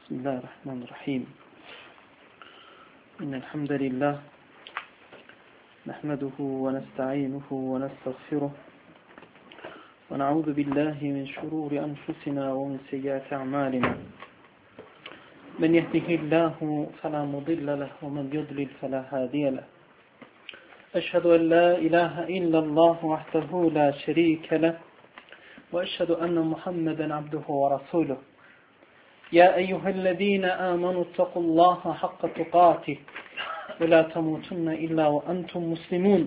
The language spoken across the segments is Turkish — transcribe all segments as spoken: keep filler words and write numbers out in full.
Bismillahirrahmanirrahim. İnnelhamdülillah. Nahmeduhu ve nesta'inuhu ve nestağfiruh. Ve na'udhu billahi min şururi enfusina ve min seyyiati a'malina. Men yehdihillahu fela mudille leh ve men yudlil fela hadiye leh. Eşhedü en la ilahe illallah vahdehu la şerike leh. Ve eşhedü enne Muhammeden abduhu ve rasuluh. يا أيها الذين آمنوا اتقوا الله حق تقاته ولا تموتن إلا وأنتم مسلمون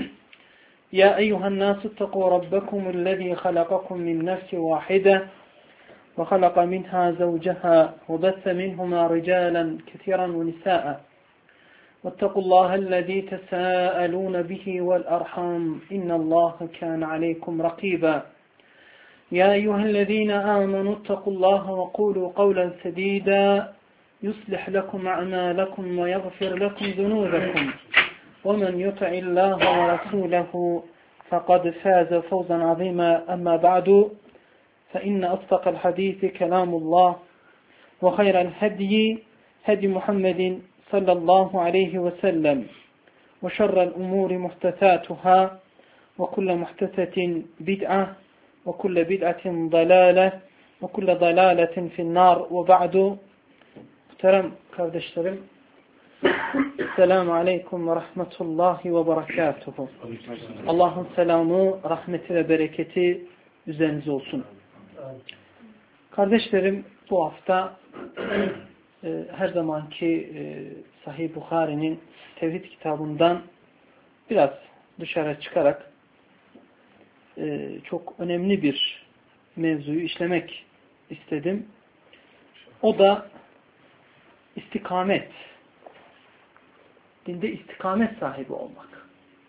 يا أيها الناس اتقوا ربكم الذي خلقكم من نفس واحدة وخلق منها زوجها وبث منهما رجالا كثيرا ونساء واتقوا الله الذي تساءلون به والأرحام إن الله كان عليكم رقيبا يا أيها الذين آمنوا اتقوا الله وقولوا قولا سديدا يصلح لكم أعمالكم ويغفر لكم ذنوبكم ومن يطع الله ورسوله فقد فاز فوزا عظيما أما بعد فإن أصدق الحديث كلام الله وخير الهدي هدي محمد صلى الله عليه وسلم وشر الأمور محدثاتها وكل محدثة بدعة وكل بدعة ضلالة وكل ضلالة في النار وبعد. Muhterem kardeşlerim, Selamun Aleyküm ve Rahmetullahi ve Berekatuhu. Allah'ın selamı, rahmeti ve bereketi üzerinize olsun. Kardeşlerim, bu hafta e, her zamanki e, Sahih Bukhari'nin Tevhid kitabından biraz dışarı çıkarak e, çok önemli bir mevzuyu işlemek istedim. O da istikamet. Dinde istikamet sahibi olmak.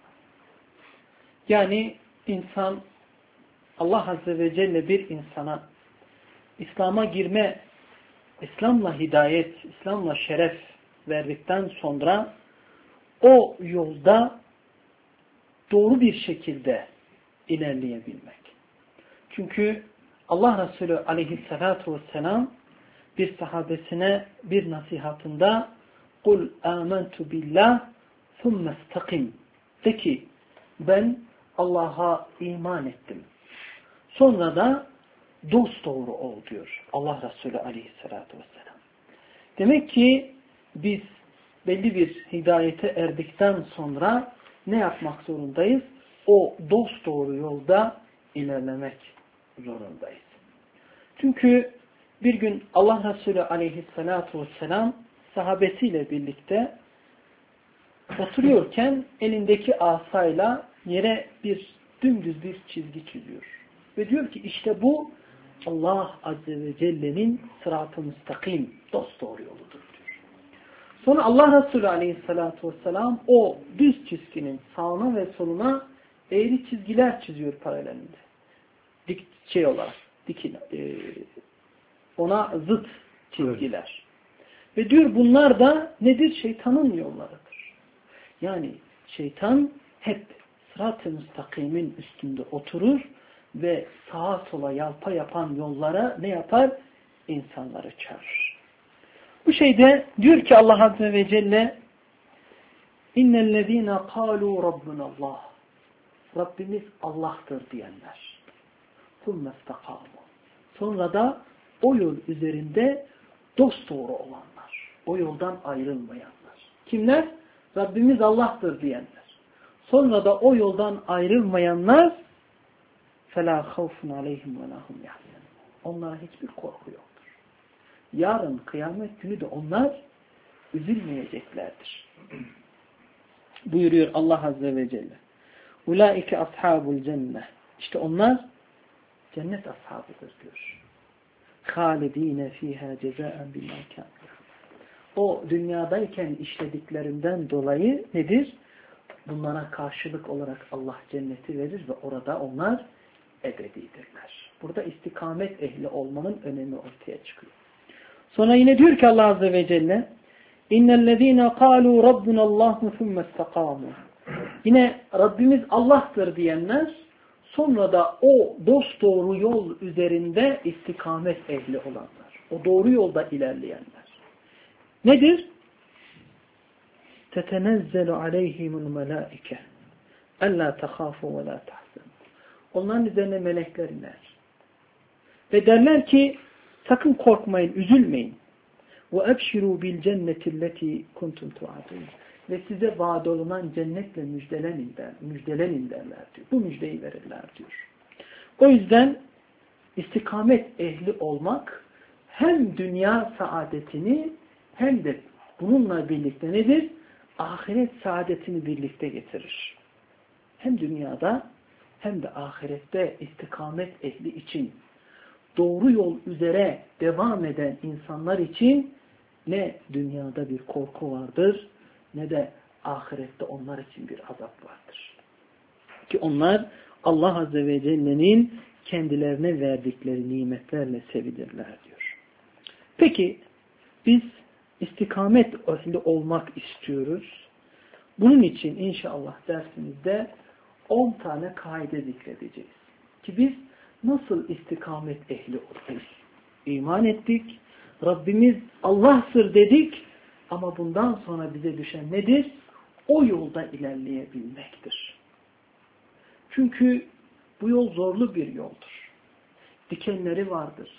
Yani insan, Allah Azze ve Celle bir insana İslam'a girme, İslam'la hidayet, İslam'la şeref verdikten sonra o yolda doğru bir şekilde ilerleyebilmek. Çünkü Allah Resulü Aleyhisselatü Vesselam bir sahabesine bir nasihatında "Kul âmentu billah thumme istakim." De ki, ben Allah'a iman ettim. Sonra da dosdoğru ol diyor Allah Resulü Aleyhisselatü Vesselam. Demek ki biz belli bir hidayete erdikten sonra ne yapmak zorundayız? O dosdoğru yolda ilerlemek zorundayız. Çünkü bir gün Allah Resulü Aleyhisselatü Vesselam sahabesiyle birlikte oturuyorken elindeki asayla yere bir dümdüz bir çizgi çiziyor. Ve diyor ki işte bu Allah Azze ve Celle'nin sırat-ı müstakim, dosdoğru yoludur diyor. Sonra Allah Resulü Aleyhisselatü Vesselam o düz çizginin sağına ve soluna eğri çizgiler çiziyor paralelinde. Dik şey olarak, dikil, e, ona zıt çizgiler. Evet. Ve diyor bunlar da nedir? Şeytanın yollarıdır. Yani şeytan hep sırat-ı müstakimin üstünde oturur ve sağa sola yalpa yapan yollara ne yapar? İnsanları çağırır. Bu şeyde diyor ki Allah Azze ve Celle İnnellezîne kâlû Rabbunallah, Rabbimiz Allah'tır diyenler. ثُمَّ اسْتَقَامُوا. Sonra da o yol üzerinde dosdoğru olanlar. O yoldan ayrılmayanlar. Kimler? Rabbimiz Allah'tır diyenler. Sonra da o yoldan ayrılmayanlar فَلَا خَوْفٌ عَلَيْهِمْ وَلَا هُمْ يَحْزَنُونَ. Onlara hiçbir korku yoktur. Yarın kıyamet günü de onlar üzülmeyeceklerdir. Buyuruyor Allah Azze ve Celle. Ulaike ashabul cennet. İşte onlar cennet ashabıdır diyor. Halidine fiha cezaen bima kanu. O dünyadayken işlediklerinden dolayı nedir? Bunlara karşılık olarak Allah cenneti verir ve orada onlar ebedidirler. Burada istikamet ehli olmanın önemi ortaya çıkıyor. Sonra yine diyor ki Allah Azze ve Celle İnnellezîne kâlû Rabbunallâhu thumme istakâmû. Yine Rabbimiz Allah'tır diyenler sonra da o dosdoğru yol üzerinde istikamet ehli olanlar. O doğru yolda ilerleyenler. Nedir? Tetenezzelu aleyhimul melaike ella tehafu ve la tahzenu. Onların üzerine melekler iner. Ve derler ki sakın korkmayın, üzülmeyin. Ve ebşiru bil cennetilleti kuntum tuadun. Ve size vaad olunan cennetle müjdelenin, der, müjdelenin derler diyor. Bu müjdeyi verirler diyor. O yüzden istikamet ehli olmak hem dünya saadetini hem de bununla birlikte nedir? Ahiret saadetini birlikte getirir. Hem dünyada hem de ahirette istikamet ehli için, doğru yol üzere devam eden insanlar için ne dünyada bir korku vardır, ne de ahirette onlar için bir azap vardır. Ki onlar Allah Azze ve Celle'nin kendilerine verdikleri nimetlerle sevilirler diyor. Peki biz istikamet ehli olmak istiyoruz. Bunun için inşallah dersimizde on tane kaide zikredeceğiz. Ki biz nasıl istikamet ehli oluruz? İman ettik, Rabbimiz Allah'tır dedik ama bundan sonra bize düşen nedir? O yolda ilerleyebilmektir. Çünkü bu yol zorlu bir yoldur. Dikenleri vardır.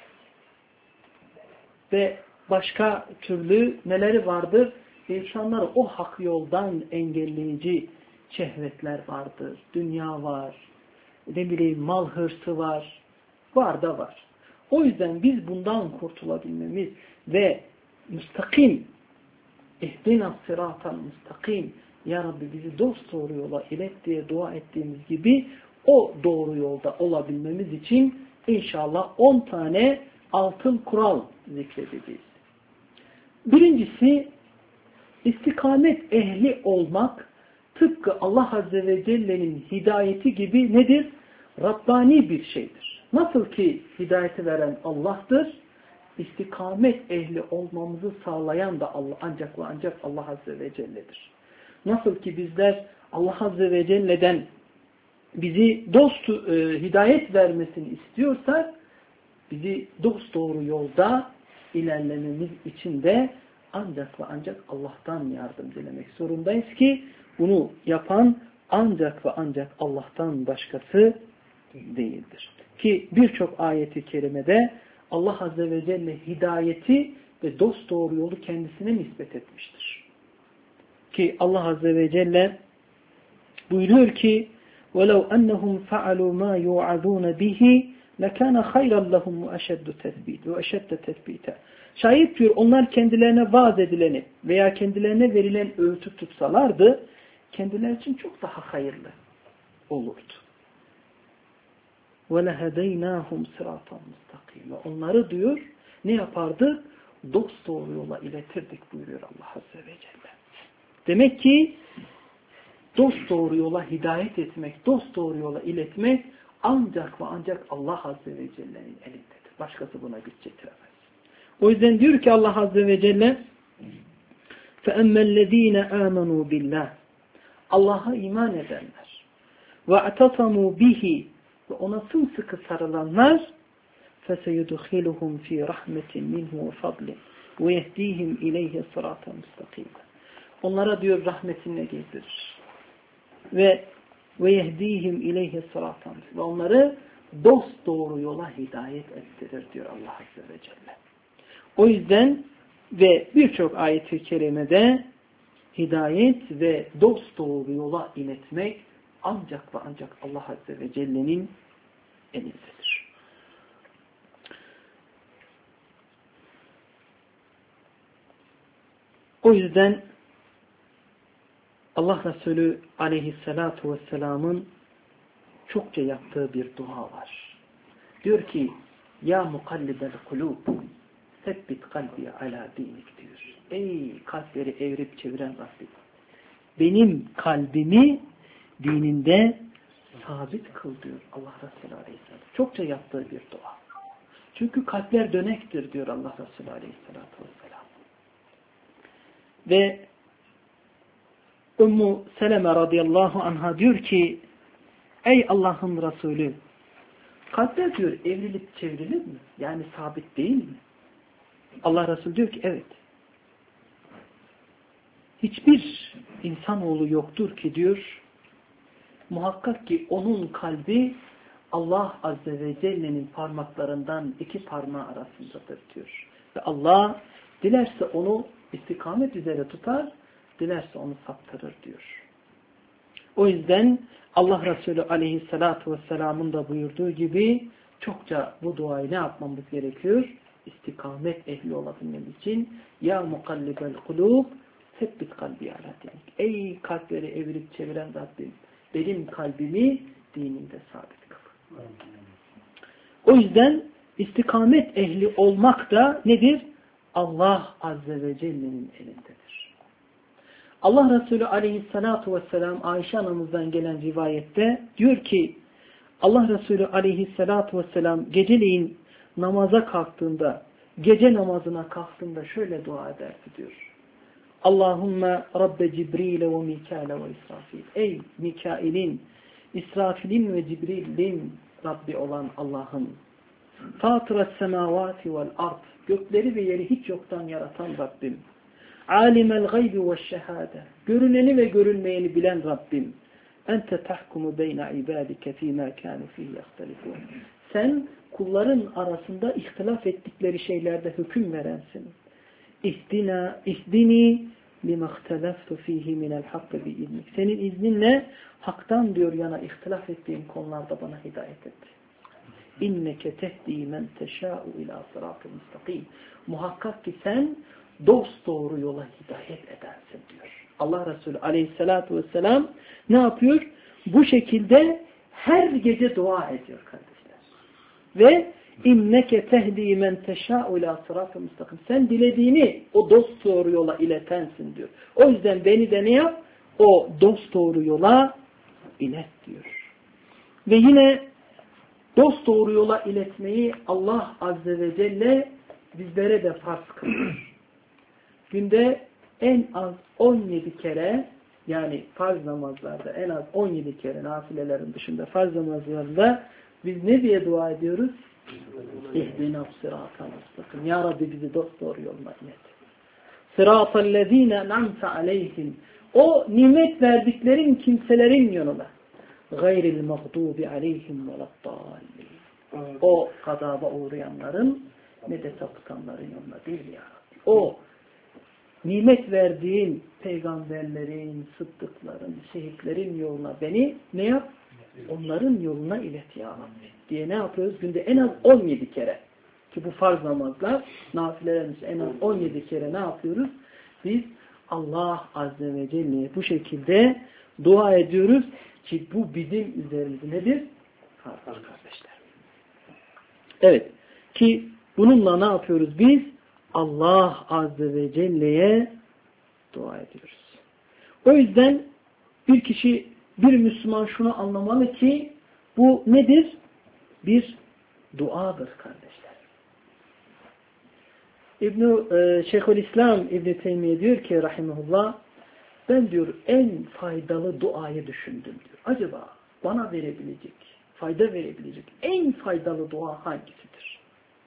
Ve başka türlü neleri vardır? İnsanları o hak yoldan engelleyici şehvetler vardır. Dünya var. Ne bileyim mal hırsı var. Var da var. O yüzden biz bundan kurtulabilmemiz ve müstakim ihdina sıratan müstakim Ya Rabbi bizi dost doğru yola ilet diye dua ettiğimiz gibi o doğru yolda olabilmemiz için inşallah on tane altın kural zikredeceğiz. Birincisi istikamet ehli olmak tıpkı Allah Azze ve Celle'nin hidayeti gibi nedir? Rabbani bir şeydir. Nasıl ki hidayeti veren Allah'tır, istikamet ehli olmamızı sağlayan da Allah, ancak ve ancak Allah Azze ve Celle'dir. Nasıl ki bizler Allah Azze ve Celle'den bizi dost e, hidayet vermesini istiyorsak, bizi dost doğru yolda ilerlememiz için de ancak ve ancak Allah'tan yardım dilemek zorundayız ki bunu yapan ancak ve ancak Allah'tan başkası değildir. Ki birçok ayeti kerimede Allah Azze ve Celle hidayeti ve dost doğru yolu kendisine nispet etmiştir. Ki Allah Azze ve Celle buyuruyor ki وَلَوْ أَنَّهُمْ فَعَلُوا مَا يُوعَذُونَ بِهِ لَكَانَ خَيْرًا لَهُمْ وَأَشَدُّ تَثْبِيتًا وَأَشَدَّ تَثْبِيتًا. Şayet diyor onlar kendilerine vaaz edileni veya kendilerine verilen öğütü tutsalardı kendileri için çok daha hayırlı olurdu. وَلَهَدَيْنَاهُمْ صِرَاطًا مُسْتَقِيمًا. Onları diyor ne yapardı? Dost doğru yola iletirdik buyuruyor Allah Azze ve Celle. Demek ki dost doğru yola hidayet etmek, dost doğru yola iletmek ancak ve ancak Allah Azze ve Celle'nin elindedir. Başkası buna güç getiremez. O yüzden diyor ki Allah Azze ve Celle فَأَمَّا الَّذ۪ينَ آمَنُوا بِاللّٰهِ Allah'a iman edenler وَاَعْتَصَمُوا بِهِ ve ona sımsıkı sarılanlar فَسَيُدْخِلُهُمْ ف۪ي رَحْمَةٍ مِنْهُ وَفَضْلٍ وَيَهْد۪يهِمْ اِلَيْهِ صِرَاطًا مُسْتَقِيمًا. Onlara diyor rahmetinle gezdirir. Ve وَيَهْد۪يهِمْ اِلَيْهِ صِرَاطًا ve onları dost doğru yola hidayet ettirir diyor Allah Azze ve Celle. O yüzden ve birçok ayet-i kerimede hidayet ve dost doğru yola iletmek ancak ve ancak Allah Azze ve Celle'nin elindedir. O yüzden Allah Resulü aleyhissalatu vesselamın çokça yaptığı bir dua var. Diyor ki ya mukallibel kulub sebbit kalbi ala dinik diyor. Ey kalpleri evrip çeviren Rabbim. Benim kalbimi dininde sabit kıl diyor Allah Resulü aleyhisselam. Çokça yaptığı bir dua. Çünkü kalpler dönektir diyor Allah Resulü aleyhissalatu vesselam. Ve Ümmü Seleme radıyallahu anha diyor ki ey Allah'ın Resulü kalpler diyor evrilip çevrilir mi? Yani sabit değil mi? Allah Resulü diyor ki evet. Hiçbir insanoğlu yoktur ki diyor, muhakkak ki onun kalbi Allah Azze ve Celle'nin parmaklarından iki parmağı arasındadır diyor. Ve Allah dilerse onu istikamet üzere tutar, dilerse onu saptırır diyor. O yüzden Allah Resulü Aleyhisselatü Vesselam'ın da buyurduğu gibi çokça bu duayı ne yapmamız gerekiyor? İstikamet ehli olabilmemiz için ya mukallibel kulub sebbit kalbi ala dinik. Ey kalpleri evirip çeviren Rabbim, benim kalbimi dininde sabit kıl. O yüzden istikamet ehli olmak da nedir? Allah Azze ve Celle'nin elindedir. Allah Resulü Aleyhisselatü Vesselam Ayşe anamızdan gelen rivayette diyor ki Allah Resulü Aleyhisselatü Vesselam geceleyin namaza kalktığında, gece namazına kalktığında şöyle dua ederdi diyor. Allahümme Rabbe Cibril ve Mikail ve İsrafil. Ey Mikail'in, İsrafil'in ve Cibril'in Rabbi olan Allah'ım. Fatıras semavati vel ard. Gökleri ve yeri hiç yoktan yaratan Rabbim. Alimel gaybi ve şehade. Görüneni ve görülmeyeni bilen Rabbim. Ente tahkumu beyne ibadike fîmâ kânu fîhî yahtelifûn. Sen kulların arasında ihtilaf ettikleri şeylerde hüküm verensin. İhdina, ihdini lima ihtelaftu fîhî minel hakkı bi'ilmik. Senin izninle haktan diyor yana ihtilaf ettiğim konularda bana hidayet et. İnneke tehdi men teşâ'u ilâ sıratı müstakim. Muhakkak ki sen dost doğru yola hidayet edersin diyor. Allah Resulü Aleyhisselatü Vesselam ne yapıyor? Bu şekilde her gece dua ediyor kardeşler. Ve inneke tehdi men teşâ'u ilâ sıratı müstakim. Sen dilediğini o dost doğru yola iletensin diyor. O yüzden beni de ne yap? O dost doğru yola ilet diyor. Ve yine dost doğru yola iletmeyi Allah Azze ve Celle bizlere de farz kılıyor. Günde en az on yedi kere, yani farz namazlarda en az on yedi kere, nafilelerin dışında farz namazlarda biz ne diye dua ediyoruz? İhdina sıratal mustakim. Ya Rabbi bizi dost doğru yoluna ilet. Sıratallezine namte aleyhim. O nimet verdiklerin kimselerin yoluna. Gayril mağdubi aleyhim veladdallin. O gazaba uğrayanların ne de sapıtanların yoluna değil ya Rabbi. O nimet verdiğin peygamberlerin, sıddıkların, şehitlerin yoluna beni ne yap? Onların yoluna ilet ya Rabbi diye ne yapıyoruz? Günde en az on yedi kere. Ki bu farz namazlar, nafilelerimiz en az on yedi kere ne yapıyoruz? Biz Allah Azze ve Celle'ye bu şekilde dua ediyoruz ki bu bizim üzerimizde nedir? Farz kardeşler. Evet. Ki bununla ne yapıyoruz biz? Allah Azze ve Celle'ye dua ediyoruz. O yüzden bir kişi, bir Müslüman şunu anlamalı ki bu nedir? Bir duadır kardeşler. İbn-i e, Şeyhülislam İbn-i Teymiye diyor ki rahimahullah, ben diyor en faydalı duayı düşündüm diyor. Acaba bana verebilecek, fayda verebilecek en faydalı dua hangisidir?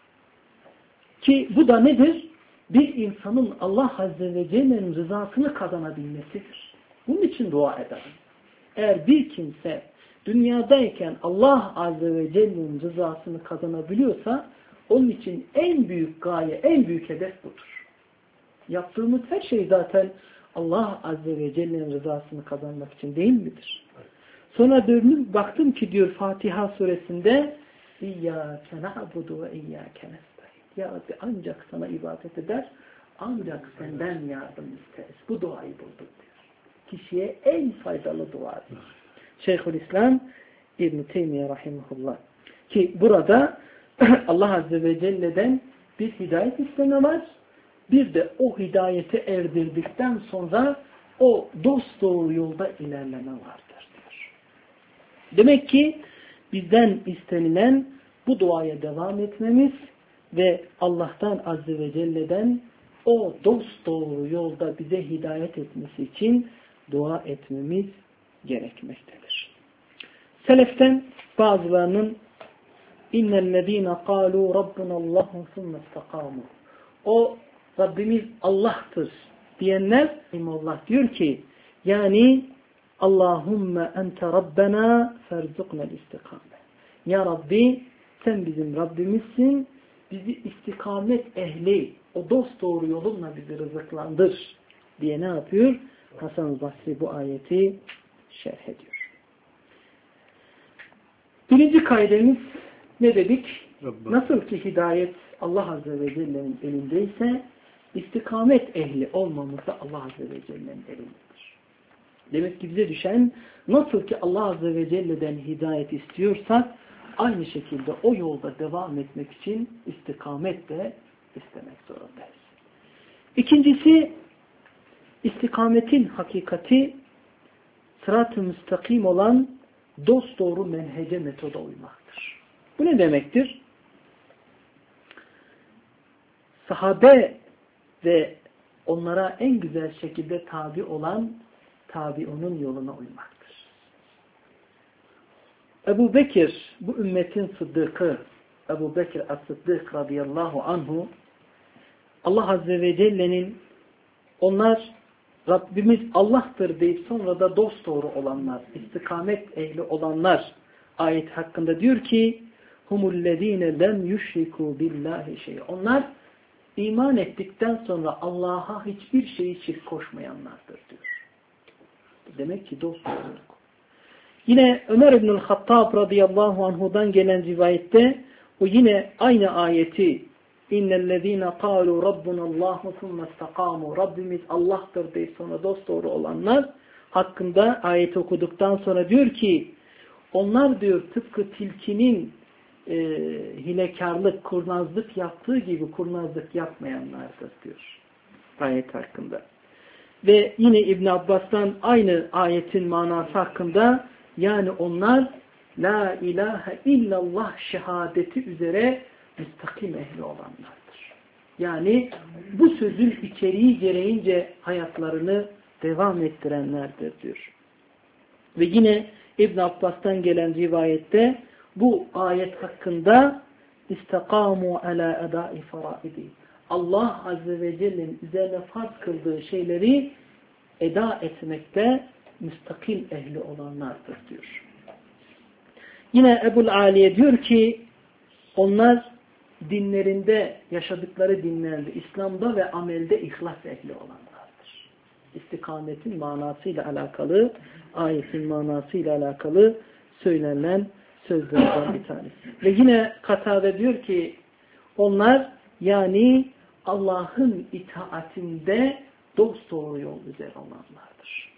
Ki bu da nedir? Bir insanın Allah Azze ve Celle'nin rızasını kazanabilmesidir. Bunun için dua ederim. Eğer bir kimse dünyadayken Allah Azze ve Celle'nin rızasını kazanabiliyorsa onun için en büyük gaye, en büyük hedef budur. Yaptığımız her şey zaten Allah Azze ve Celle'nin rızasını kazanmak için değil midir? Sonra dönüp baktım ki diyor Fatiha suresinde İyyâke na'budu ve iyyâke nestaîn. Ya Rabbi ancak sana ibadet eder, ancak senden yardım isteriz. Bu duayı bulduk diyor. Kişiye en faydalı duadır. Şeyhülislam İbn-i Teymiye rahimahullah. Ki burada Allah Azze ve Celle'den bir hidayet isteme var. Bir de o hidayete erdirdikten sonra o dosdoğru yolda ilerleme vardır diyor. Demek ki bizden istenilen bu duaya devam etmemiz ve Allah'tan Azze ve Celle'den o dosdoğru yolda bize hidayet etmesi için dua etmemiz gerekmektedir. Seleften bazılarının innellezîne kâlû rabbunallâhu sümme istekâmû. o Rabbimiz Allah'tır diyenler, Allah diyor ki yani Allahümme ente Rabbena ferzuknel istikame. Ya Rabbi sen bizim Rabbimizsin, bizi istikamet ehli, o dost doğru yolunla bizi rızıklandır diye ne yapıyor? Hasan-ı Basri bu ayeti şerh ediyor. Birinci kaidemiz ne dedik? Rabbi. Nasıl ki hidayet Allah Azze ve Celle'nin elindeyse istikamet ehli olmamız da Allah Azze ve Celle'nin elindedir. Demek ki bize düşen nasıl ki Allah Azze ve Celle'den hidayet istiyorsak aynı şekilde o yolda devam etmek için istikamet de istemek zorundayız. İkincisi istikametin hakikati sırat-ı müstakim olan dosdoğru menhece metoda uymaktır. Bu ne demektir? Sahabe ve onlara en güzel şekilde tabi olan tabiunun yoluna uymaktır. Ebu Bekir, bu ümmetin sıddıkı, Ebu Bekir as-Sıddık radıyallahu anhu, Allah Azze ve Celle'nin onlar Rabbimiz Allah'tır deyip sonra da dosdoğru olanlar, istikamet ehli olanlar ayet hakkında diyor ki humullezine lem yüşriku billahi şey. Onlar iman ettikten sonra Allah'a hiçbir şeyi şirk koşmayanlardır diyor. Demek ki dosdoğruluk. Yine Ömer İbnül Hattab radıyallahu anhu'dan gelen rivayette o yine aynı ayeti İnnellezîne kâlû rabbunallâhu thumme istakâmû Rabbimiz Allah'tır deyip sonra dosdoğru olanlar hakkında ayeti okuduktan sonra diyor ki onlar diyor tıpkı tilkinin e, hilekarlık, kurnazlık yaptığı gibi kurnazlık yapmayanlardır diyor ayet hakkında. Ve yine İbn Abbas'tan aynı ayetin manası hakkında yani onlar la ilahe illallah şehadeti üzere müstakim ehli olanlardır. Yani bu sözün içeriği gereğince hayatlarını devam ettirenlerdir diyor. Ve yine İbn Abbas'tan gelen rivayette bu ayet hakkında istakamu ala edai faraidi. Allah Azze ve Celle'nin üzerine farz kıldığı şeyleri eda etmekte müstakim ehli olanlardır diyor. Yine Ebul Aliye diyor ki onlar dinlerinde, yaşadıkları dinlerde, İslam'da ve amelde ihlas ehli olanlardır. İstikametin manasıyla alakalı, ayetin manasıyla alakalı söylenen sözlerden bir tanesi. Ve yine Katade diyor ki onlar yani Allah'ın itaatinde dosdoğru yol üzere olanlardır.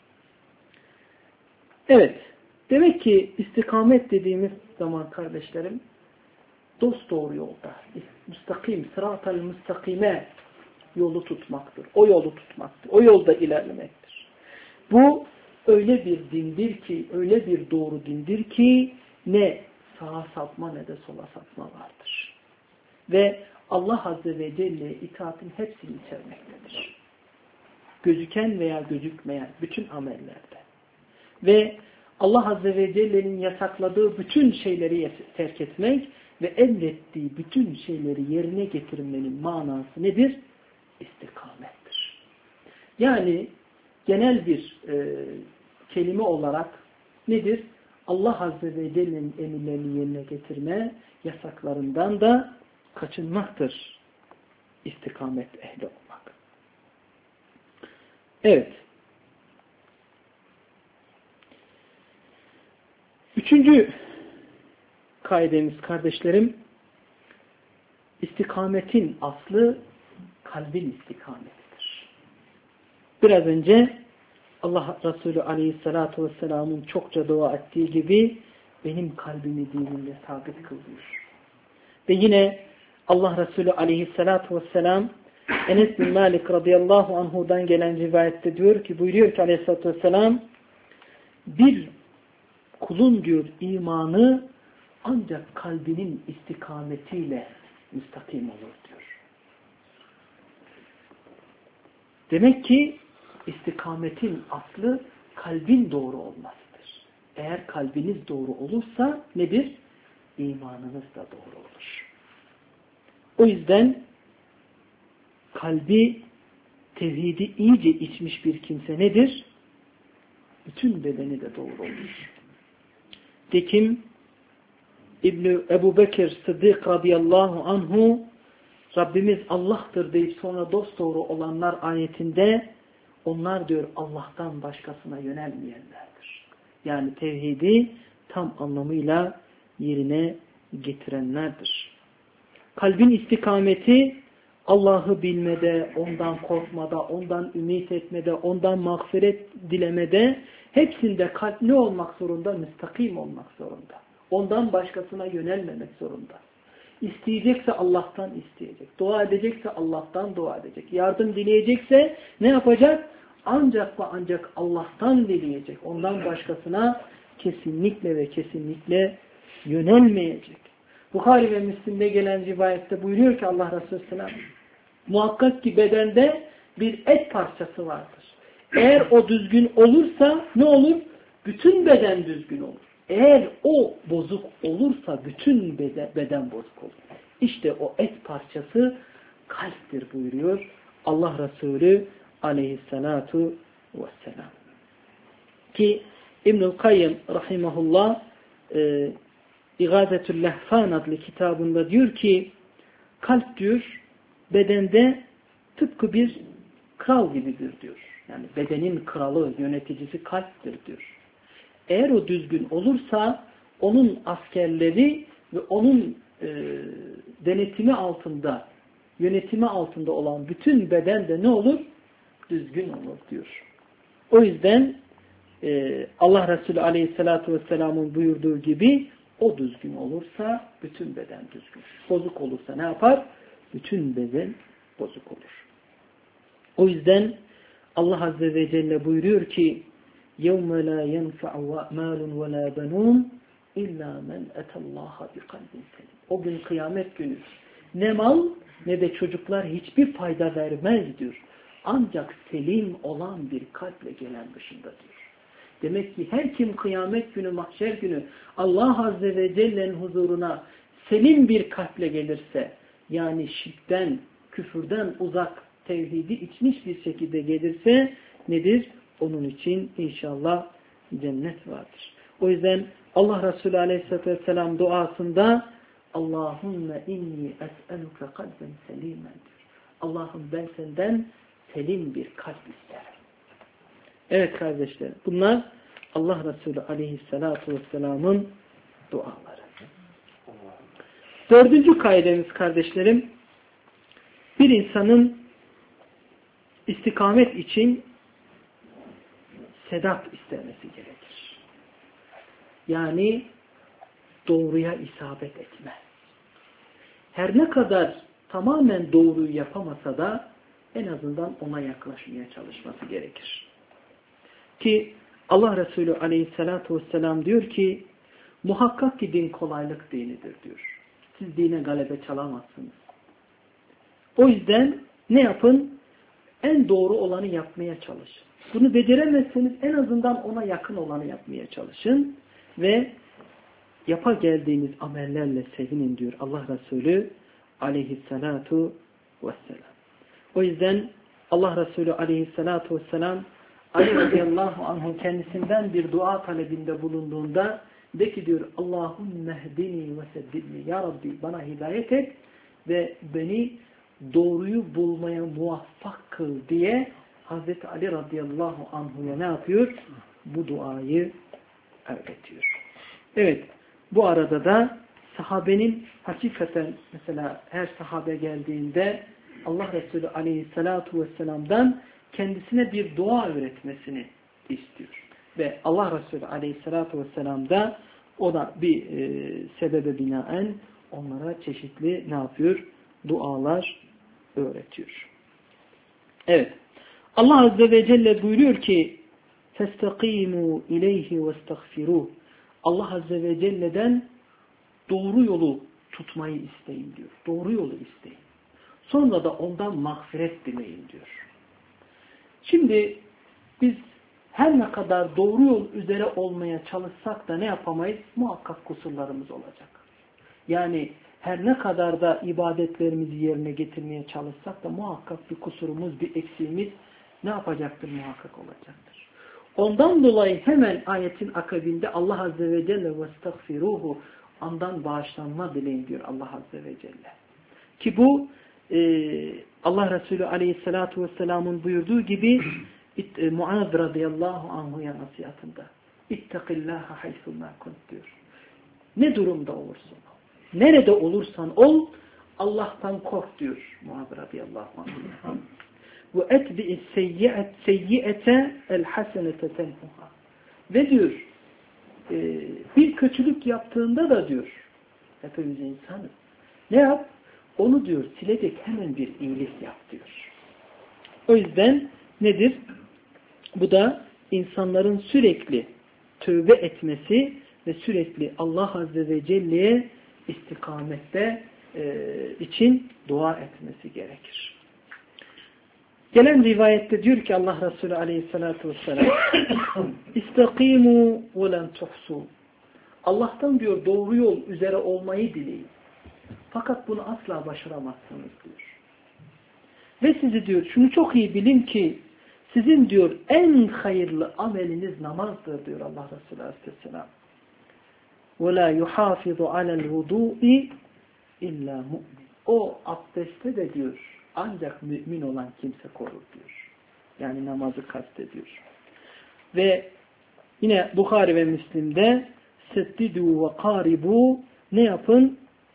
Evet, demek ki istikamet dediğimiz zaman kardeşlerim dosdoğru yolda, müstakim, sırat-ı müstakime yolu tutmaktır. O yolu tutmaktır. O yolda ilerlemektir. Bu öyle bir dindir ki, öyle bir doğru dindir ki ne sağa sapma ne de sola sapma vardır. Ve Allah Azze ve Celle'ye itaatin hepsini içermektedir. Gözüken veya gözükmeyen bütün amellerde. Ve Allah Azze ve Celle'nin yasakladığı bütün şeyleri terk etmek ve emrettiği bütün şeyleri yerine getirmenin manası nedir? İstikamettir. Yani genel bir e, kelime olarak nedir? Allah Azze ve Celle'nin emirlerini yerine getirme, yasaklarından da kaçınmaktır. İstikamet ehli olmak. Evet. Üçüncü kaidemiz kardeşlerim, istikametin aslı kalbin istikametidir. Biraz önce Allah Resulü Aleyhisselatü Vesselam'ın çokça dua ettiği gibi benim kalbimi dinimde sabit kılıyor. Ve yine Allah Resulü Aleyhisselatü Vesselam Enes bin Malik radıyallahu anhu'dan gelen rivayette diyor ki, buyuruyor ki Aleyhisselatü Vesselam bir kulun diyor imanı ancak kalbinin istikametiyle müstakim olur diyor. Demek ki istikametin aslı kalbin doğru olmasıdır. Eğer kalbiniz doğru olursa nedir? İmanınız da doğru olur. O yüzden kalbi tevhidi iyice içmiş bir kimse nedir? Bütün bedeni de doğru olur. De kim? İbni Ebu Bekir Sıddık radıyallahu anhu Rabbimiz Allah'tır deyip sonra dosdoğru olanlar ayetinde onlar diyor Allah'tan başkasına yönelmeyenlerdir. Yani tevhidi tam anlamıyla yerine getirenlerdir. Kalbin istikameti Allah'ı bilmede, ondan korkmada, ondan ümit etmede, ondan mağfiret dilemede hepsinde kalp ne olmak zorunda? Müstakim olmak zorunda. Ondan başkasına yönelmemek zorunda. İsteyecekse Allah'tan isteyecek. Dua edecekse Allah'tan dua edecek. Yardım dileyecekse ne yapacak? Ancak ve ancak Allah'tan dileyecek. Ondan başkasına kesinlikle ve kesinlikle yönelmeyecek. Bukhari ve Müslim'de gelen rivayette buyuruyor ki Allah Resulü Selam muhakkak ki bedende bir et parçası vardır. Eğer o düzgün olursa ne olur? Bütün beden düzgün olur. Eğer o bozuk olursa bütün beden, beden bozuk olur. İşte o et parçası kalptir buyuruyor Allah Resulü aleyhissalatu vesselam. Ki İbnül Kayyım rahimahullah e, İgazetül Lehfan adlı kitabında diyor ki kalp diyor bedende tıpkı bir kral gibidir diyor. Yani bedenin kralı, yöneticisi kalptir diyor. Eğer o düzgün olursa onun askerleri ve onun e, denetimi altında, yönetimi altında olan bütün beden de ne olur? Düzgün olur diyor. O yüzden e, Allah Resulü Aleyhisselatü Vesselam'ın buyurduğu gibi o düzgün olursa bütün beden düzgün. Bozuk olursa ne yapar? Bütün beden bozuk olur. O yüzden Allah Azze ve Celle buyuruyor ki يَوْمَ لَا يَنْفَعُ مَالٌ وَلَا بَنُونَ اِلَّا مَنْ اَتَى اللّٰهَ بِقَلْبٍ سَلِيمٍ. O gün kıyamet günü ne mal ne de çocuklar hiçbir fayda vermez diyor. Ancak selim olan bir kalple gelen dışında diyor. Demek ki her kim kıyamet günü, mahşer günü Allah Azze ve Celle'nin huzuruna selim bir kalple gelirse, yani şirkten, küfürden uzak, tevhidi içmiş bir şekilde gelirse nedir? Onun için inşallah cennet vardır. O yüzden Allah Resulü Aleyhisselatü Vesselam duasında Allahümme inni es'eluke kalben selimen diyor. Allah'ım ben senden selim bir kalp isterim. Evet kardeşler, bunlar Allah Resulü Aleyhisselatü Vesselam'ın duaları. Dördüncü kaidemiz kardeşlerim, bir insanın istikamet için sedat istemesi gerekir. Yani doğruya isabet etme. Her ne kadar tamamen doğruyu yapamasa da en azından ona yaklaşmaya çalışması gerekir. Ki Allah Resulü Aleyhisselatü Vesselam diyor ki muhakkak ki din kolaylık dinidir diyor. Siz dine galebe çalamazsınız. O yüzden ne yapın? En doğru olanı yapmaya çalışın. Bunu beceremezseniz en azından ona yakın olanı yapmaya çalışın ve yapa geldiğiniz amellerle sevinin diyor Allah Resulü Aleyhisselatu Vesselam. O yüzden Allah Resulü Aleyhisselatu Vesselam Ali radıyallahu anh'ın kendisinden bir dua talebinde bulunduğunda de ki diyor Allahümme hdini ve seddidni, ya Rabbi bana hidayet et ve beni doğruyu bulmaya muvaffak kıl diye Hazreti Ali radıyallahu anhu'ya ne yapıyor? Bu duayı öğretiyor. Evet, bu arada da sahabenin hakikaten mesela her sahabe geldiğinde Allah Resulü aleyhissalatu vesselam'dan kendisine bir dua öğretmesini istiyor. Ve Allah Resulü aleyhissalatu vesselam da o da bir e, sebebe binaen onlara çeşitli ne yapıyor? Dualar öğretiyor. Evet. Allah Azze ve Celle buyuruyor ki فَاسْتَقِيمُوا اِلَيْهِ وَاسْتَغْفِرُوهُ Allah Azze ve Celle'den doğru yolu tutmayı isteyin diyor. Doğru yolu isteyin. Sonra da ondan mağfiret dileyin diyor. Şimdi biz her ne kadar doğru yol üzere olmaya çalışsak da ne yapamayız? Muhakkak kusurlarımız olacak. Yani her ne kadar da ibadetlerimizi yerine getirmeye çalışsak da muhakkak bir kusurumuz, bir eksiğimiz ne yapacaktır? Muhakkak olacaktır. Ondan dolayı hemen ayetin akabinde Allah Azze ve Celle وَاسْتَغْفِرُوهُ ondan bağışlanma dileyin diyor Allah Azze ve Celle. Ki bu e, Allah Resulü Aleyhisselatü Vesselam'ın buyurduğu gibi e, Muaz radıyallahu anhu'ya nasihatında İttakillâhe haythumâ kunt diyor. Ne durumda olursun, nerede olursan ol, Allah'tan kork diyor Muaz radıyallahu anh. Ve etbi'is seyyi'ete el hasenete tenhuha. Ve diyor e, bir kötülük yaptığında da diyor hepimiz insanız. Ne yap? Onu diyor silecek hemen bir iyilik yap diyor. O yüzden nedir? Bu da insanların sürekli tövbe etmesi ve sürekli Allah Azze ve Celle'ye istikamette e, için dua etmesi gerekir. Gelen rivayette diyor ki Allah Resulü Aleyhisselatü Vesselam İstakimu ve len tuhsu. Allah'tan diyor doğru yol üzere olmayı dileyin. Fakat bunu asla başaramazsınız diyor. Ve sizi diyor şunu çok iyi bilin ki sizin diyor en hayırlı ameliniz namazdır diyor Allah Resulü Aleyhisselam. وَلَا يُحَافِظُ عَلَى الْوُضُوءِ اِلَّا مُؤْمِنٍ. O abdeste de diyor ancak mümin olan kimse korur diyor. Yani namazı kastediyor. Ve yine Bukhari ve Müslim'de seddidu ve karibu ne yapın?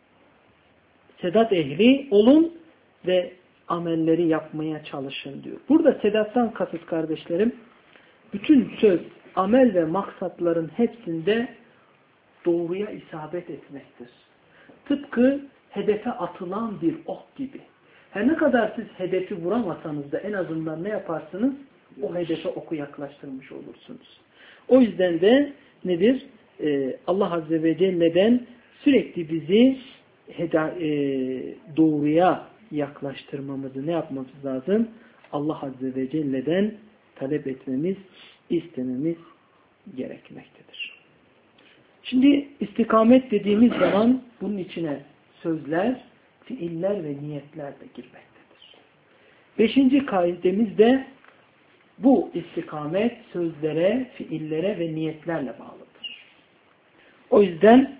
Sedat ehli olun ve amelleri yapmaya çalışın diyor. Burada sedattan kasıt kardeşlerim bütün söz, amel ve maksatların hepsinde doğruya isabet etmektir. Tıpkı hedefe atılan bir ok gibi. Her ne kadar siz hedefi vuramasanız da en azından ne yaparsınız? O hedefe oku yaklaştırmış olursunuz. O yüzden de nedir? Ee, Allah Azze ve Celle'den sürekli bizi heda, e, doğruya yaklaştırmamızı ne yapmamız lazım? Allah Azze ve Celle'den talep etmemiz, istememiz gerekmektedir. Şimdi istikamet dediğimiz zaman bunun içine sözler, fiiller ve niyetler de girmektedir. Beşinci kaidemiz de bu istikamet sözlere, fiillere ve niyetlerle bağlıdır. O yüzden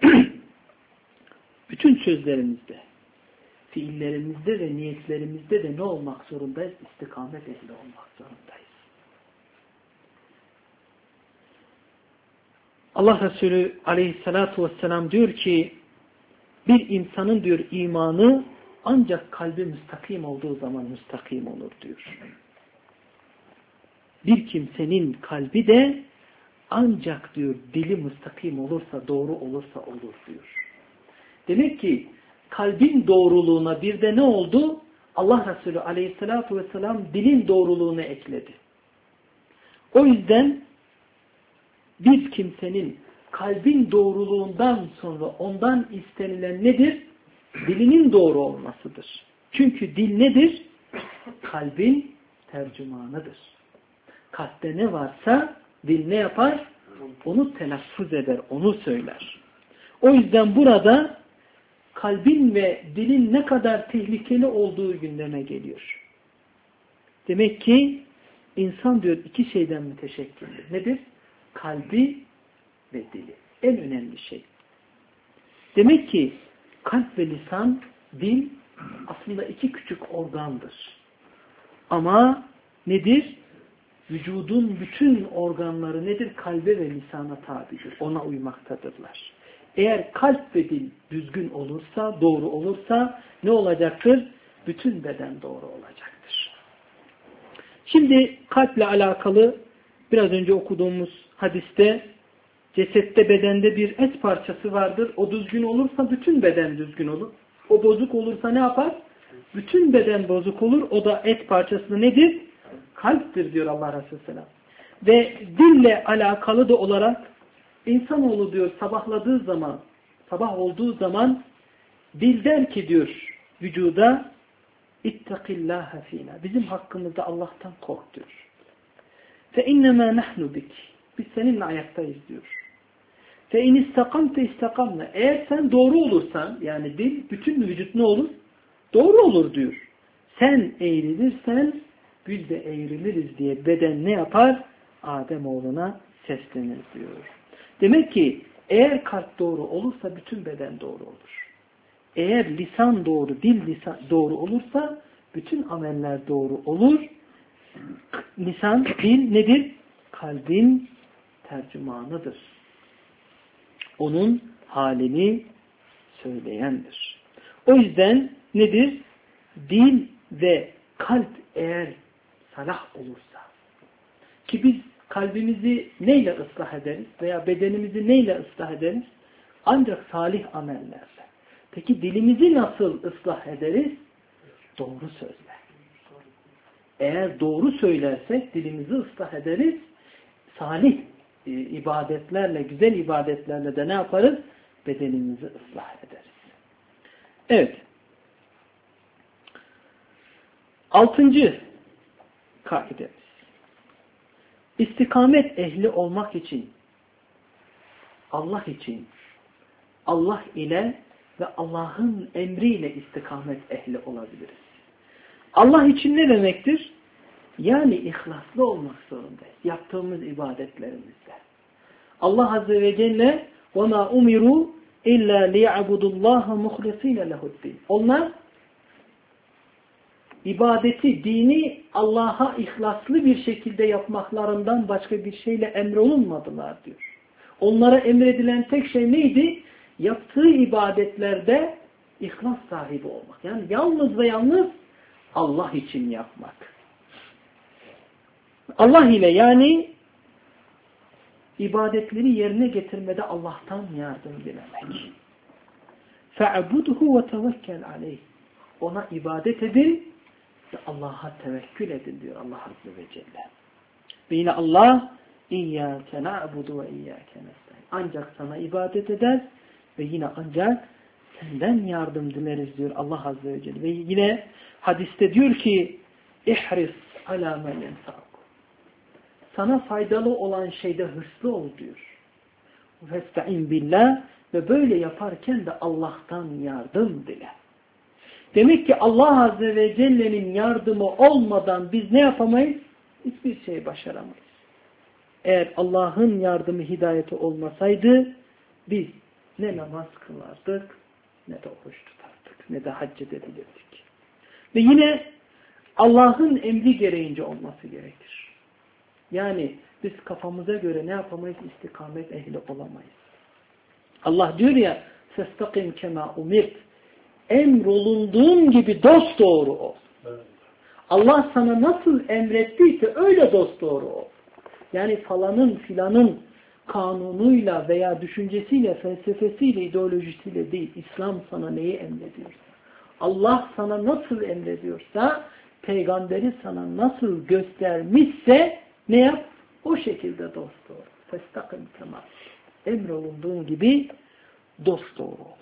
bütün sözlerimizde, fiillerimizde ve niyetlerimizde de ne olmak zorundayız? İstikamet ehli olmak zorundayız. Allah Resulü Aleyhisselatü Vesselam diyor ki bir insanın diyor imanı ancak kalbi müstakim olduğu zaman müstakim olur diyor. Bir kimsenin kalbi de ancak diyor dili müstakim olursa, doğru olursa olur diyor. Demek ki kalbin doğruluğuna bir de ne oldu? Allah Resulü Aleyhisselatü Vesselam dilin doğruluğunu ekledi. O yüzden bir kimsenin kalbin doğruluğundan sonra ondan istenilen nedir? Dilinin doğru olmasıdır. Çünkü dil nedir? Kalbin tercümanıdır. Kalpte ne varsa dil ne yapar? Onu telaffuz eder, onu söyler. O yüzden burada kalbin ve dilin ne kadar tehlikeli olduğu gündeme geliyor. Demek ki insan diyor iki şeyden müteşekkildir. Nedir? Kalbi ve dili. En önemli şey. Demek ki kalp ve lisan, dil aslında iki küçük organdır. Ama nedir? Vücudun bütün organları nedir? Kalbe ve lisana tabidir. Ona uymaktadırlar. Eğer kalp ve dil düzgün olursa, doğru olursa ne olacaktır? Bütün beden doğru olacaktır. Şimdi kalple alakalı biraz önce okuduğumuz hadiste cesette, bedende bir et parçası vardır. O düzgün olursa bütün beden düzgün olur. O bozuk olursa ne yapar? Bütün beden bozuk olur. O da et parçası nedir? Kalptir diyor Allah Resulü Selam. Ve dille alakalı da olarak insanoğlu diyor sabahladığı zaman, sabah olduğu zaman dil der ki diyor vücuda İttakillâhe fînâ. Bizim hakkımızda Allah'tan kork diyor. Fe innemâ nahnu bik. Biz seninle ayaktayız diyor. Fe in istakamte istakamna. Eğer sen doğru olursan, yani dil, bütün vücut ne olur? Doğru olur diyor. Sen eğrilirsen biz de eğriliriz diye beden ne yapar? Ademoğluna seslenir diyor. Demek ki eğer kalp doğru olursa bütün beden doğru olur. Eğer lisan doğru, dil lisan doğru olursa bütün ameller doğru olur. Lisan, dil nedir? Kalbin tercümanıdır. Onun halini söyleyendir. O yüzden nedir? Dil ve kalp eğer salah olursa, ki biz kalbimizi neyle ıslah ederiz veya bedenimizi neyle ıslah ederiz? Ancak salih amellerle. Peki dilimizi nasıl ıslah ederiz? Doğru sözle. Eğer doğru söylersek dilimizi ıslah ederiz. Salih e, ibadetlerle, güzel ibadetlerle de ne yaparız? Bedenimizi ıslah ederiz. Evet. Altıncı kaidemiz. İstikamet ehli olmak için, Allah için, Allah ile ve Allah'ın emriyle istikamet ehli olabiliriz. Allah için ne demektir? Yani ihlaslı olmak zorundayız. Yaptığımız ibadetlerimizde. Allah Azze ve Celle وَمَا اُمِرُوا اِلَّا لِيَعْبُدُ اللّٰهَ مُخْلِص۪ينَ لَهُ الدِّينَ. Onlar ibadeti, dini Allah'a ihlaslı bir şekilde yapmaklarından başka bir şeyle emrolunmadılar diyor. Onlara emredilen tek şey neydi? Yaptığı ibadetlerde ihlas sahibi olmak. Yani yalnız ve yalnız Allah için yapmak. Allah ile, yani ibadetleri yerine getirmede Allah'tan yardım dilemek. فَعْبُدْهُ وَتَوَكَّلْ عَلَيْهِ. Ona ibadet edin ve Allah'a tevekkül edin diyor Allah Azze ve Celle. Ve yine Allah اِيَّاكَ نَعْبُدُ وَاِيَّاكَ نَسْتَعِينَ. Ancak sana ibadet eder ve yine ancak senden yardım dileriz diyor Allah Azze ve Celle. Ve yine hadiste diyor ki اِحْرِصْ عَلَى مَنْ يَنْفَعُكُ. Sana faydalı olan şeyde hırslı ol diyor. وَفَاسْتَعِنْ بِاللّٰهِ. Ve böyle yaparken de Allah'tan yardım dile. Demek ki Allah Azze ve Celle'nin yardımı olmadan biz ne yapamayız? Hiçbir şey başaramayız. Eğer Allah'ın yardımı, hidayeti olmasaydı biz ne namaz kılardık, ne de oruç tutardık, ne de hac edebilirdik. Ve yine Allah'ın emri gereğince olması gerekir. Yani biz kafamıza göre ne yapamayız? İstikamet ehli olamayız. Allah diyor ya فَاسْتَقِمْ كَمَا اُمِرْتِ. Emrolunduğun gibi dosdoğru ol. Evet. Allah sana nasıl emrettiyse öyle dosdoğru ol. Yani falanın filanın kanunuyla veya düşüncesiyle, felsefesiyle, ideolojisiyle değil. İslam sana neyi emrediyorsa, Allah sana nasıl emrediyorsa, peygamberi sana nasıl göstermişse ne yap? O şekilde dosdoğru. فَاسْتَقِمْ كَمَا. Emrolunduğun gibi dosdoğru ol.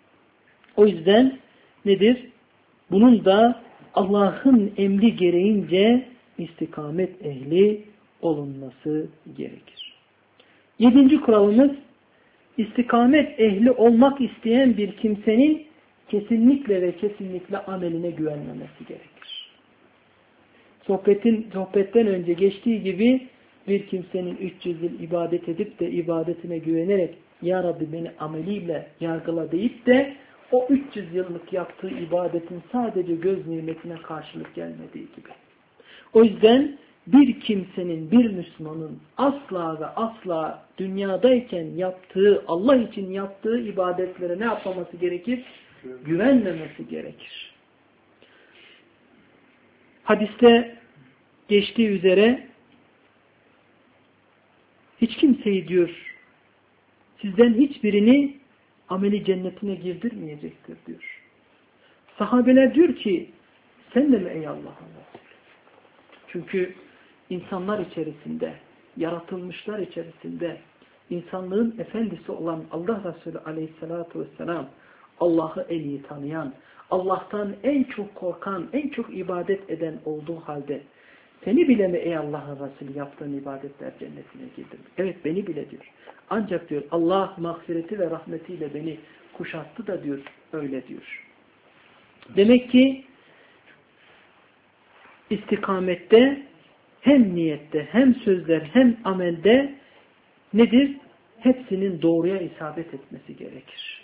O yüzden nedir? Bunun da Allah'ın emri gereğince istikamet ehli olunması gerekir. Yedinci kuralımız, istikamet ehli olmak isteyen bir kimsenin kesinlikle ve kesinlikle ameline güvenmemesi gerekir. Sohbetin, sohbetten önce geçtiği gibi bir kimsenin üç yüz yıl ibadet edip de ibadetine güvenerek Ya Rabbi beni ameliyle yargıla deyip de o üç yüz yıllık yaptığı ibadetin sadece göz nimetine karşılık gelmediği gibi. O yüzden bir kimsenin, bir Müslümanın asla ve asla dünyadayken yaptığı, Allah için yaptığı ibadetlere ne yapmaması gerekir? Güvenmemesi gerekir. Hadiste geçtiği üzere hiç kimseyi diyor, sizden hiçbirini ameli cennetine girdirmeyecektir diyor. Sahabeler diyor ki sen de mi ey Allah'ın Resulü? Çünkü insanlar içerisinde, yaratılmışlar içerisinde insanlığın efendisi olan Allah Resulü aleyhissalatu vesselam, Allah'ı en iyi tanıyan, Allah'tan en çok korkan, en çok ibadet eden olduğu halde Seni bile mi ey Allah'ın Resulü yaptığın ibadetler cennetine girdim? Evet beni bile diyor. Ancak diyor Allah mağfireti ve rahmetiyle beni kuşattı da diyor öyle diyor. Demek ki istikamette hem niyette hem sözler hem amelde nedir? Hepsinin doğruya isabet etmesi gerekir.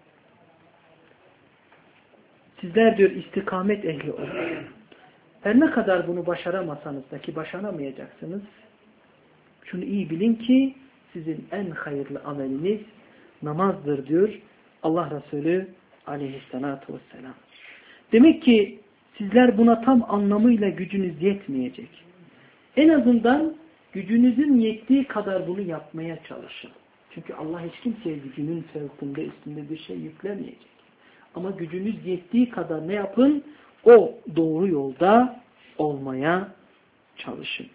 Sizler diyor istikamet ehli olun. Her ne kadar bunu başaramasanız da ki başaramayacaksınız. Şunu iyi bilin ki sizin en hayırlı ameliniz namazdır diyor Allah Resulü aleyhissalatu vesselam. Demek ki sizler buna tam anlamıyla gücünüz yetmeyecek. En azından gücünüzün yettiği kadar bunu yapmaya çalışın. Çünkü Allah hiç kimseye gücünün fevkinde üstünde bir şey yüklemeyecek. Ama gücünüz yettiği kadar ne yapın? O doğru yolda olmaya çalışın.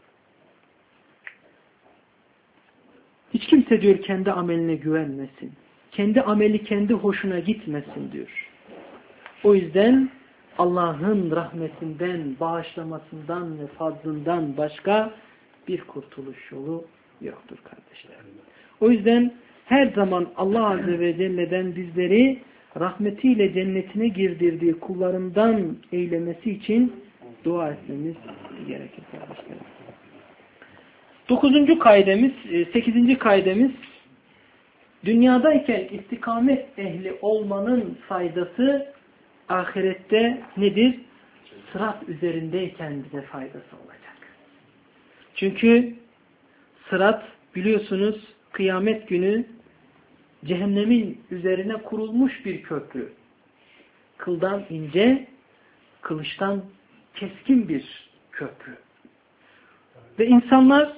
Hiç kimse diyor kendi ameline güvenmesin. Kendi ameli kendi hoşuna gitmesin diyor. O yüzden Allah'ın rahmetinden, bağışlamasından ve fazlından başka bir kurtuluş yolu yoktur kardeşler. O yüzden her zaman Allah Azze ve Celle'den bizleri rahmetiyle cennetine girdirdiği kullarından eylemesi için dua etmemiz gerekir kardeşlerim. Dokuzuncu kaidemiz, sekizinci kaidemiz, dünyadayken istikamet ehli olmanın faydası ahirette nedir? Sırat üzerindeyken bize faydası olacak. Çünkü sırat biliyorsunuz kıyamet günü cehennemin üzerine kurulmuş bir köprü. Kıldan ince, kılıçtan keskin bir köprü. Ve insanlar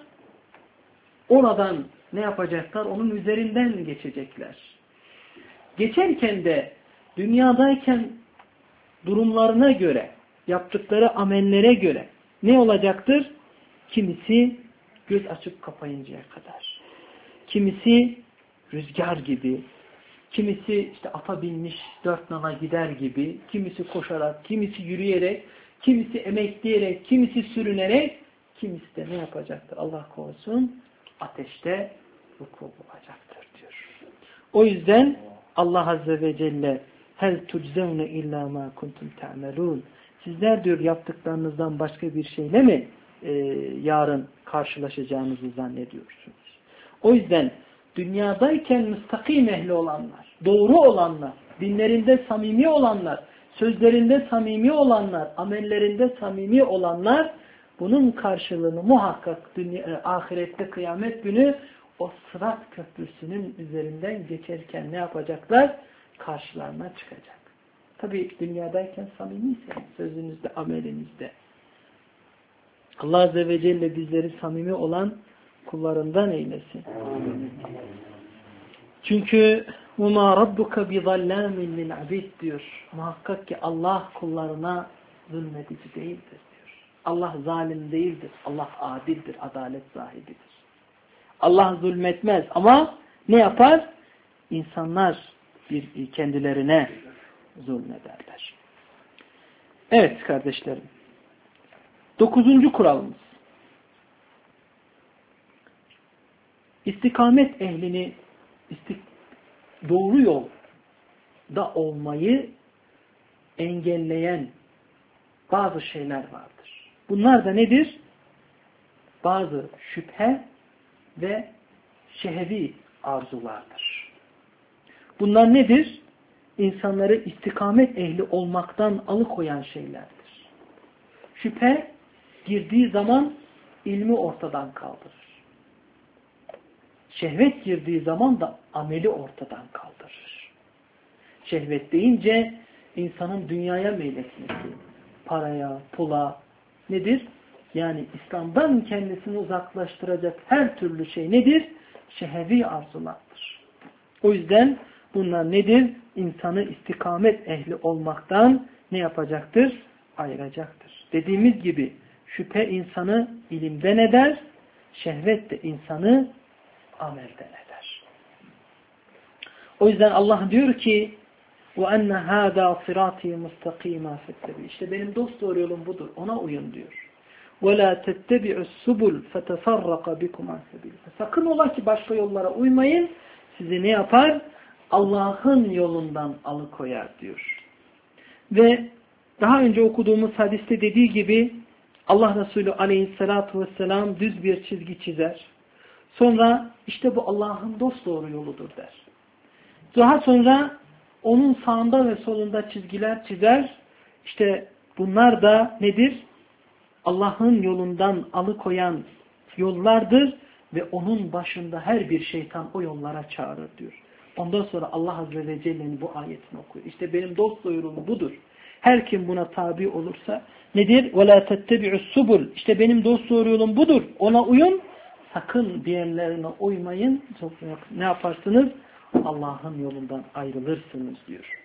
oradan ne yapacaklar? Onun üzerinden geçecekler. Geçerken de dünyadayken durumlarına göre, yaptıkları amellere göre ne olacaktır? Kimisi göz açıp kapayıncaya kadar. Kimisi rüzgar gibi, kimisi işte ata binmiş dört nala gider gibi, kimisi koşarak, kimisi yürüyerek, kimisi emekleyerek, kimisi sürünerek, kimisi de ne yapacaktır? Allah korusun ateşte vuku bulacaktır diyor. O yüzden Allah Azze ve Celle hel tuczevne illa ma kuntum ta'melun. Sizler diyor yaptıklarınızdan başka bir şeyle mi e, yarın karşılaşacağınızı zannediyorsunuz? O yüzden dünyadayken müstakim ehli olanlar, doğru olanlar, dinlerinde samimi olanlar, sözlerinde samimi olanlar, amellerinde samimi olanlar bunun karşılığını muhakkak dünya, ahirette kıyamet günü o Sırat Köprüsü'nün üzerinden geçerken ne yapacaklar? Karşılarına çıkacak. Tabi dünyadayken samimiyse sözünüzde, amelinizde. Allah Azze ve Celle bizleri samimi olan kullarından eylesin. Çünkü وَمَا رَبُّكَ بِظَلَّامٍ لِلْعَبِيدِ diyor. Muhakkak ki Allah kullarına zulmedici değildir diyor. Allah zalim değildir. Allah adildir, adalet sahibidir. Allah zulmetmez ama ne yapar? İnsanlar bir kendilerine zulmederler. Evet kardeşlerim. Dokuzuncu kuralımız. İstikamet ehlini istik doğru yolda olmayı engelleyen bazı şeyler vardır. Bunlar da nedir? Bazı şüphe ve şehvi arzulardır. Bunlar nedir? İnsanları istikamet ehli olmaktan alıkoyan şeylerdir. Şüphe girdiği zaman ilmi ortadan kaldırır. Şehvet girdiği zaman da ameli ortadan kaldırır. Şehvet deyince insanın dünyaya meyletmesi, paraya, pula nedir? Yani İslam'dan kendisini uzaklaştıracak her türlü şey nedir? Şehvi arzulardır. O yüzden bunlar nedir? İnsanı istikamet ehli olmaktan ne yapacaktır? Ayıracaktır. Dediğimiz gibi şüphe insanı ilimden eder, şehvet de insanı amelden eder. O yüzden Allah diyor ki وَاَنَّ هَذَا صِرَاطِي مُسْتَقِيمًا فَاتَّبِعُوا İşte benim dost doğru yolum budur. Ona uyun diyor. وَلَا تَتَّبِعُ السُّبُلْ فَتَفَرَّقَ بِكُمْ عَنْ سَبِيلِهِ. Sakın ola ki başka yollara uymayın. Sizi ne yapar? Allah'ın yolundan alıkoyar diyor. Ve daha önce okuduğumuz hadiste dediği gibi Allah Resulü aleyhissalatu vesselam düz bir çizgi çizer. Sonra işte bu Allah'ın dosdoğru yoludur der. Daha sonra onun sağında ve solunda çizgiler çizer. İşte bunlar da nedir? Allah'ın yolundan alıkoyan yollardır ve onun başında her bir şeytan o yollara çağırır diyor. Ondan sonra Allah Azze ve Celle'nin bu ayetini okuyor. İşte benim dost yolum budur. Her kim buna tabi olursa nedir? وَلَا تَتَّبِعُ السُّبُلْ. İşte benim dost yolum budur. Ona uyun. Sakın diğerlerine uymayın. Ne yaparsınız? Allah'ın yolundan ayrılırsınız diyor.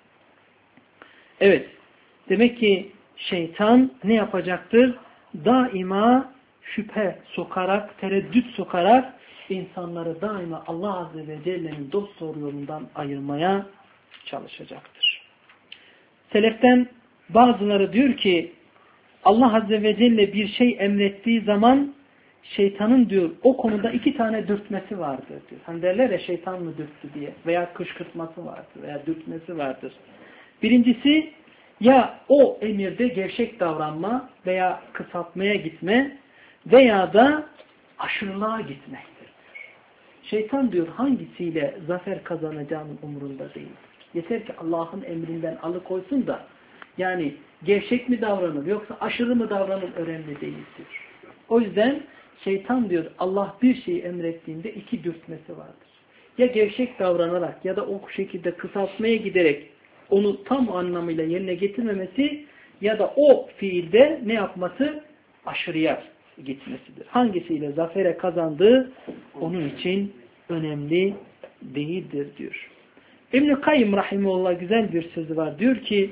Evet. Demek ki şeytan ne yapacaktır? Daima şüphe sokarak, tereddüt sokarak insanları daima Allah Azze ve Celle'nin dost doğru yolundan ayırmaya çalışacaktır. Seleften bazıları diyor ki Allah Azze ve Celle bir şey emrettiği zaman şeytanın diyor o konuda iki tane dürtmesi vardır diyor. Hani derler ya şeytan mı dürttü diye veya kışkırtması vardır veya dürtmesi vardır. Birincisi ya o emirde gevşek davranma veya kısaltmaya gitme veya da aşırılığa gitmektir diyor. Şeytan diyor hangisiyle zafer kazanacağının umurunda değil. Yeter ki Allah'ın emrinden alıkoysun da yani gevşek mi davranır yoksa aşırı mı davranır önemli değildir. O yüzden şeytan diyor Allah bir şeyi emrettiğinde iki dürtmesi vardır. Ya gevşek davranarak ya da o şekilde kısaltmaya giderek onu tam anlamıyla yerine getirmemesi ya da o fiilde ne yapması? Aşırıya gitmesidir. Hangisiyle zafere kazandığı onun için önemli değildir diyor. İbn-i Kayyım Rahimullah güzel bir sözü var. Diyor ki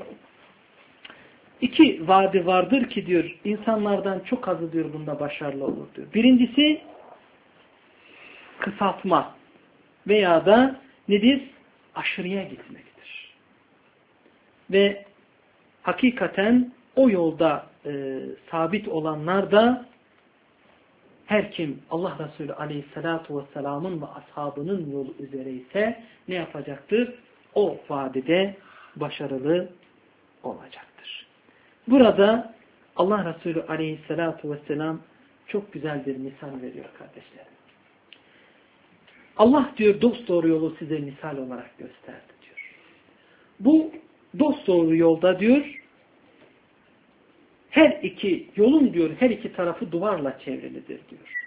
iki vadi vardır ki diyor insanlardan çok azı diyor bunda başarılı olur diyor. Birincisi kısaltma veya da nedir? Aşırıya gitmektir. Ve hakikaten o yolda e, sabit olanlar da her kim Allah Resulü Aleyhisselatü Vesselam'ın ve ashabının yolu üzere ise ne yapacaktır? O vadide başarılı olacaktır. Burada Allah Resulü Aleyhisselatü Vesselam çok güzel bir misal veriyor kardeşlerim. Allah diyor dosdoğru yolu size misal olarak gösterdi diyor. Bu dosdoğru yolda diyor her iki yolun diyor her iki tarafı duvarla çevrilidir diyor.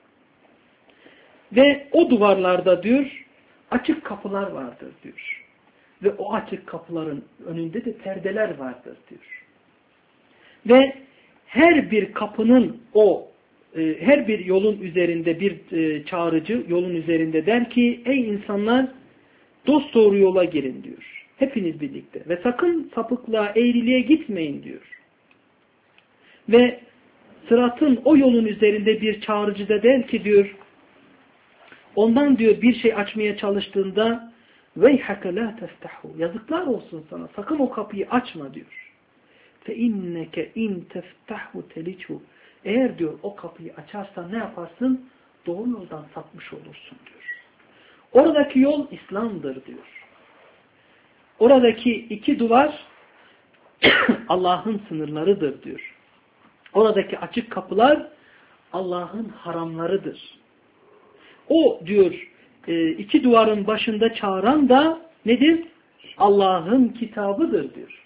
Ve o duvarlarda diyor açık kapılar vardır diyor. Ve o açık kapıların önünde de perdeler vardır diyor. Ve her bir kapının o e, her bir yolun üzerinde bir e, çağrıcı yolun üzerinde der ki ey insanlar dosdoğru yola girin diyor. Hepiniz birlikte. Ve sakın sapıklığa, eğriliğe gitmeyin diyor. Ve sıratın o yolun üzerinde bir çağrıcı da der ki diyor ondan diyor bir şey açmaya çalıştığında veyhake la teftahu yazıklar olsun sana sakın o kapıyı açma diyor. Fe inneke in teftahu telichu eğer diyor o kapıyı açarsan ne yaparsın? Doğru yoldan sapmış olursun diyor. Oradaki yol İslam'dır diyor. Oradaki iki duvar Allah'ın sınırlarıdır diyor. Oradaki açık kapılar Allah'ın haramlarıdır. O diyor iki duvarın başında çağıran da nedir? Allah'ın kitabıdır diyor.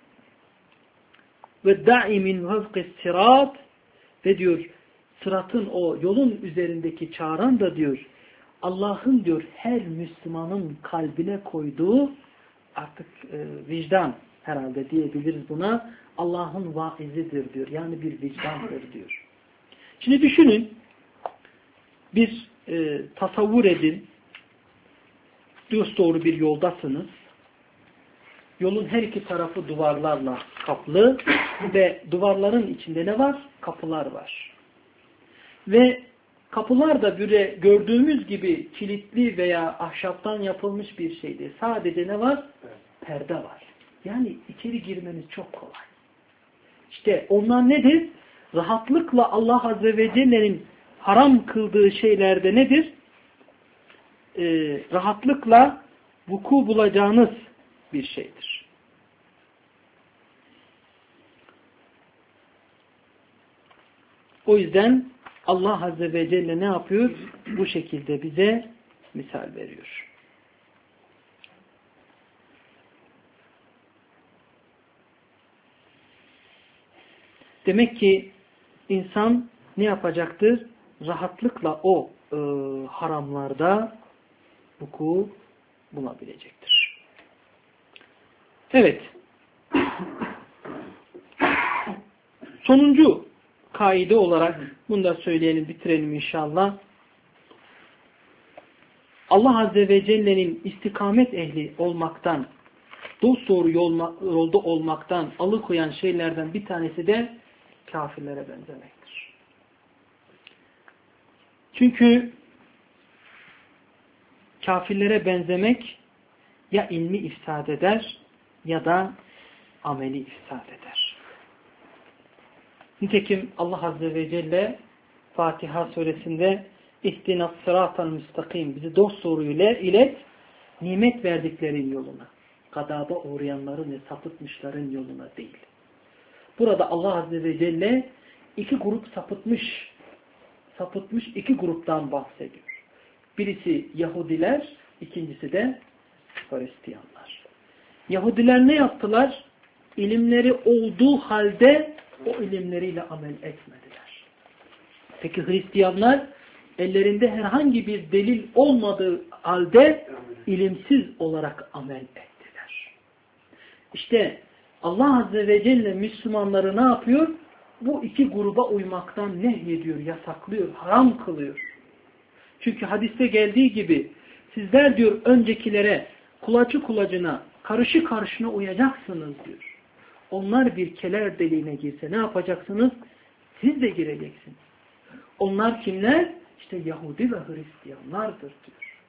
Ve da'i min vazqis sirat ve diyor sıratın o yolun üzerindeki çağıran da diyor Allah'ın diyor her Müslümanın kalbine koyduğu artık e, vicdan herhalde diyebiliriz buna. Allah'ın vaizidir diyor. Yani bir vicdandır diyor. Şimdi düşünün bir e, tasavvur edin dosdoğru bir yoldasınız. Yolun her iki tarafı duvarlarla kaplı ve duvarların içinde ne var? Kapılar var. Ve kapılar da böyle gördüğümüz gibi kilitli veya ahşaptan yapılmış bir şeydi. Sadece ne var? Perde var. Yani içeri girmeniz çok kolay. İşte onlar nedir? rahatlıkla Allah Azze ve Celle'nin haram kıldığı şeylerde nedir? Ee, rahatlıkla vuku bulacağınız bir şeydir. O yüzden Allah Azze ve Celle ne yapıyor? Bu şekilde bize misal veriyor. Demek ki insan ne yapacaktır? Rahatlıkla o e, haramlarda vuku bulabilecektir. Evet. Sonuncu kaide olarak bunu da söyleyelim, bitirelim inşallah. Allah Azze ve Celle'nin istikamet ehli olmaktan, dosdoğru yolda olmaktan alıkoyan şeylerden bir tanesi de kafirlere benzemektir. Çünkü kafirlere benzemek ya ilmi ifsad eder ya da ameli ifsad eder. Nitekim Allah Azze ve Celle Fatiha suresinde İhdinas sıratal müstakim, bizi dosdoğru ile ilet, nimet verdiklerin yoluna, gadaba uğrayanların ve sapıtmışların yoluna değil. Burada Allah Azze ve Celle iki grup sapıtmış, sapıtmış iki gruptan bahsediyor. Birisi Yahudiler, ikincisi de Hristiyanlar. Yahudiler ne yaptılar? İlimleri olduğu halde o ilimleriyle amel etmediler. Peki Hristiyanlar ellerinde herhangi bir delil olmadığı halde ilimsiz olarak amel ettiler. İşte Allah Azze ve Celle Müslümanları ne yapıyor? Bu iki gruba uymaktan nehyediyor, yasaklıyor, haram kılıyor. Çünkü hadiste geldiği gibi sizler diyor öncekilere kulacı kulacına, karışı karışına uyacaksınız diyor. Onlar bir keler deliğine girse ne yapacaksınız? Siz de gireceksiniz. Onlar kimler? İşte Yahudi ve Hristiyanlardır diyor.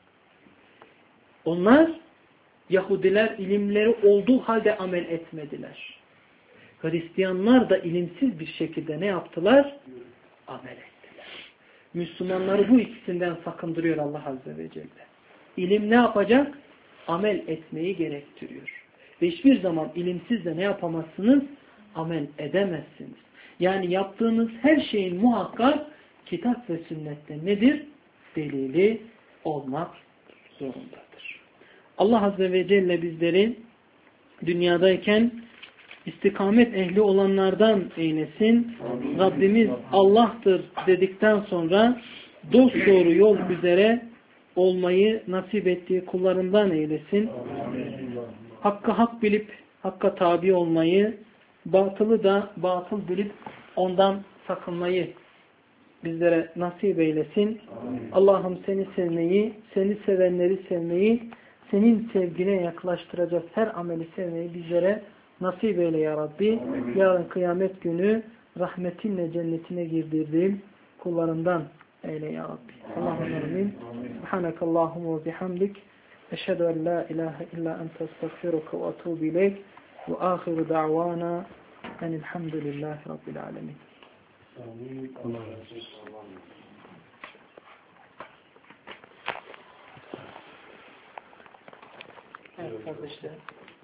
Onlar Yahudiler ilimleri olduğu halde amel etmediler. Hristiyanlar da ilimsiz bir şekilde ne yaptılar? Amel ettiler. Müslümanları bu ikisinden sakındırıyor Allah Azze ve Celle. İlim ne yapacak? Amel etmeyi gerektiriyor. Ve hiçbir zaman ilimsiz de ne yapamazsınız? Amel edemezsiniz. Yani yaptığınız her şeyin muhakkak kitap ve sünnette nedir? Delili olmak zorundadır. Allah Azze ve Celle bizleri dünyadayken istikamet ehli olanlardan eylesin. Amin. Rabbimiz Allah'tır dedikten sonra dosdoğru yol üzere olmayı nasip ettiği kullarından eylesin. Amin. Hakkı hak bilip hakka tabi olmayı, batılı da batıl bilip ondan sakınmayı bizlere nasip eylesin. Allah'ım seni sevmeyi, seni sevenleri sevmeyi, senin sevgine yaklaştıracak her ameli sevmeyi bizlere nasip eyle ya Rabbi. Amin. Yarın kıyamet günü rahmetinle cennetine girdirdiğin kullarından eyle ya Rabbi. Allahümme amin. Subhanakallahumma ve bihamdik. Eşhedü en la ilahe illa ente estağfiruke ve etûbü ileyk. Ve âhiru da'vana enilhamdülillahi rabbil alemin. Amin. Allah razı olsun. Evet kardeşlerim.